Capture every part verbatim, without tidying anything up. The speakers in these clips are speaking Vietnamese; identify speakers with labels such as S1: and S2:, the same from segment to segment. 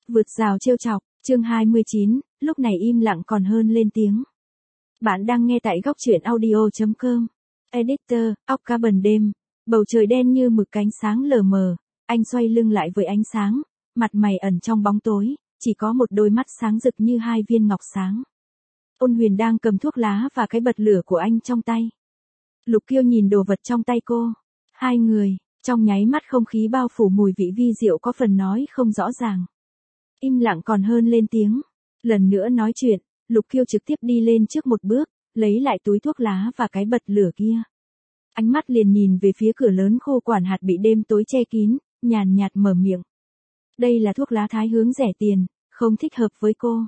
S1: Vượt rào trêu chọc, chương hai mươi chín, lúc này im lặng còn hơn lên tiếng. Bạn đang nghe tại góc truyện audio chấm com. Editor, óc cá bần đêm, bầu trời đen như mực, cánh sáng lờ mờ, anh xoay lưng lại với ánh sáng, mặt mày ẩn trong bóng tối, chỉ có một đôi mắt sáng rực như hai viên ngọc sáng. Ôn Huyền đang cầm thuốc lá và cái bật lửa của anh trong tay. Lục Kiêu nhìn đồ vật trong tay cô. Hai người, trong nháy mắt không khí bao phủ mùi vị vi diệu có phần nói không rõ ràng. Im lặng còn hơn lên tiếng. Lần nữa nói chuyện, Lục Kiêu trực tiếp đi lên trước một bước, lấy lại túi thuốc lá và cái bật lửa kia. Ánh mắt liền nhìn về phía cửa lớn khô quản hạt bị đêm tối che kín, nhàn nhạt mở miệng. Đây là thuốc lá Thái hướng rẻ tiền, không thích hợp với cô.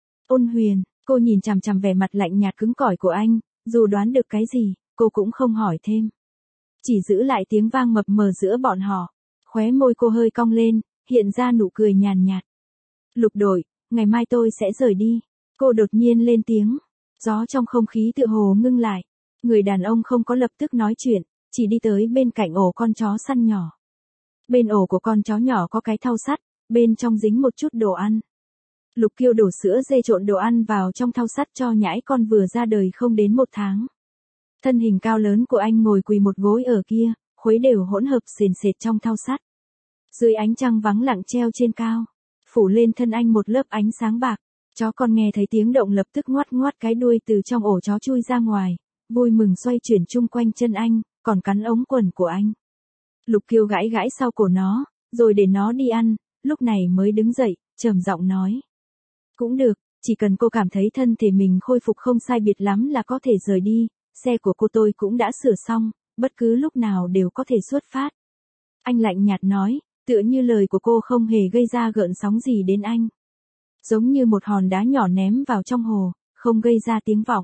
S1: Ôn Huyền, cô nhìn chằm chằm vẻ mặt lạnh nhạt cứng cỏi của anh, dù đoán được cái gì, cô cũng không hỏi thêm. Chỉ giữ lại tiếng vang mập mờ giữa bọn họ. Khóe môi cô hơi cong lên, hiện ra nụ cười nhàn nhạt. Lục đội, ngày mai tôi sẽ rời đi. Cô đột nhiên lên tiếng. Gió trong không khí tựa hồ ngưng lại. Người đàn ông không có lập tức nói chuyện, chỉ đi tới bên cạnh ổ con chó săn nhỏ. Bên ổ của con chó nhỏ có cái thau sắt, bên trong dính một chút đồ ăn. Lục Kiêu đổ sữa dê trộn đồ ăn vào trong thau sắt cho nhãi con vừa ra đời không đến một tháng. Thân hình cao lớn của anh ngồi quỳ một gối ở kia, khuấy đều hỗn hợp sền sệt trong thau sắt. Dưới ánh trăng vắng lặng treo trên cao, phủ lên thân anh một lớp ánh sáng bạc. Chó con nghe thấy tiếng động lập tức ngoắt ngoắt cái đuôi từ trong ổ chó chui ra ngoài, vui mừng xoay chuyển chung quanh chân anh, còn cắn ống quần của anh. Lục Kiêu gãi gãi sau cổ nó, rồi để nó đi ăn, lúc này mới đứng dậy, trầm giọng nói. Cũng được, chỉ cần cô cảm thấy thân thể mình khôi phục không sai biệt lắm là có thể rời đi, xe của cô tôi cũng đã sửa xong, bất cứ lúc nào đều có thể xuất phát. Anh lạnh nhạt nói, tựa như lời của cô không hề gây ra gợn sóng gì đến anh. Giống như một hòn đá nhỏ ném vào trong hồ, không gây ra tiếng vọng.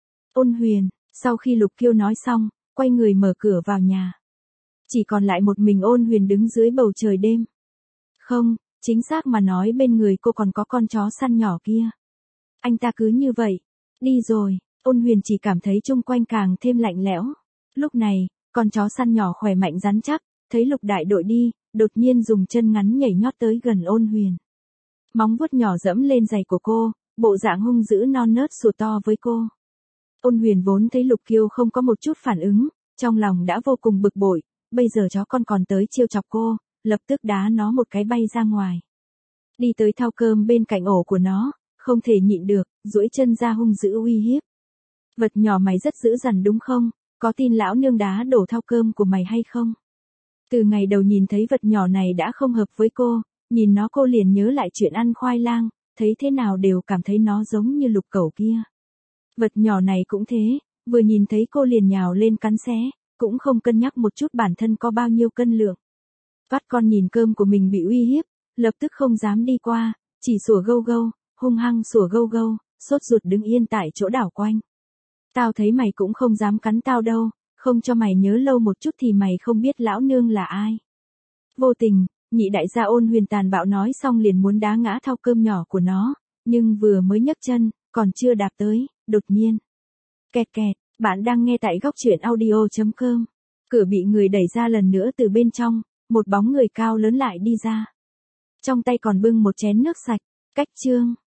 S1: Ôn Huyền, sau khi Lục Kiêu nói xong, quay người mở cửa vào nhà. Chỉ còn lại một mình Ôn Huyền đứng dưới bầu trời đêm. Không, chính xác mà nói bên người cô còn có con chó săn nhỏ kia. Anh ta cứ như vậy, đi rồi, Ôn Huyền chỉ cảm thấy chung quanh càng thêm lạnh lẽo. Lúc này, con chó săn nhỏ khỏe mạnh rắn chắc, thấy Lục đại đội đi, đột nhiên dùng chân ngắn nhảy nhót tới gần Ôn Huyền. Móng vuốt nhỏ dẫm lên giày của cô, bộ dạng hung dữ non nớt sủa to với cô. Ôn Huyền vốn thấy Lục Kiêu không có một chút phản ứng, trong lòng đã vô cùng bực bội, bây giờ chó con còn tới trêu chọc cô, lập tức đá nó một cái bay ra ngoài. Đi tới thau cơm bên cạnh ổ của nó, không thể nhịn được, duỗi chân ra hung dữ uy hiếp. Vật nhỏ mày rất dữ dằn đúng không, có tin lão nương đá đổ thau cơm của mày hay không? Từ ngày đầu nhìn thấy vật nhỏ này đã không hợp với cô, nhìn nó cô liền nhớ lại chuyện ăn khoai lang, thấy thế nào đều cảm thấy nó giống như Lục cẩu kia. Vật nhỏ này cũng thế, vừa nhìn thấy cô liền nhào lên cắn xé, cũng không cân nhắc một chút bản thân có bao nhiêu cân lượng. Vắt con nhìn cơm của mình bị uy hiếp, lập tức không dám đi qua, chỉ sủa gâu gâu, hung hăng sủa gâu gâu, sốt ruột đứng yên tại chỗ đảo quanh. Tao thấy mày cũng không dám cắn tao đâu, không cho mày nhớ lâu một chút thì mày không biết lão nương là ai. Vô tình, nhị đại gia Ôn Huyền tàn bạo nói xong liền muốn đá ngã thau cơm nhỏ của nó, nhưng vừa mới nhấc chân, còn chưa đạp tới, đột nhiên. Kẹt kẹt, bạn đang nghe tại góc truyện audio chấm com. Cửa bị người đẩy ra lần nữa từ bên trong, một bóng người cao lớn lại đi ra. Trong tay còn bưng một chén nước sạch, cách chương.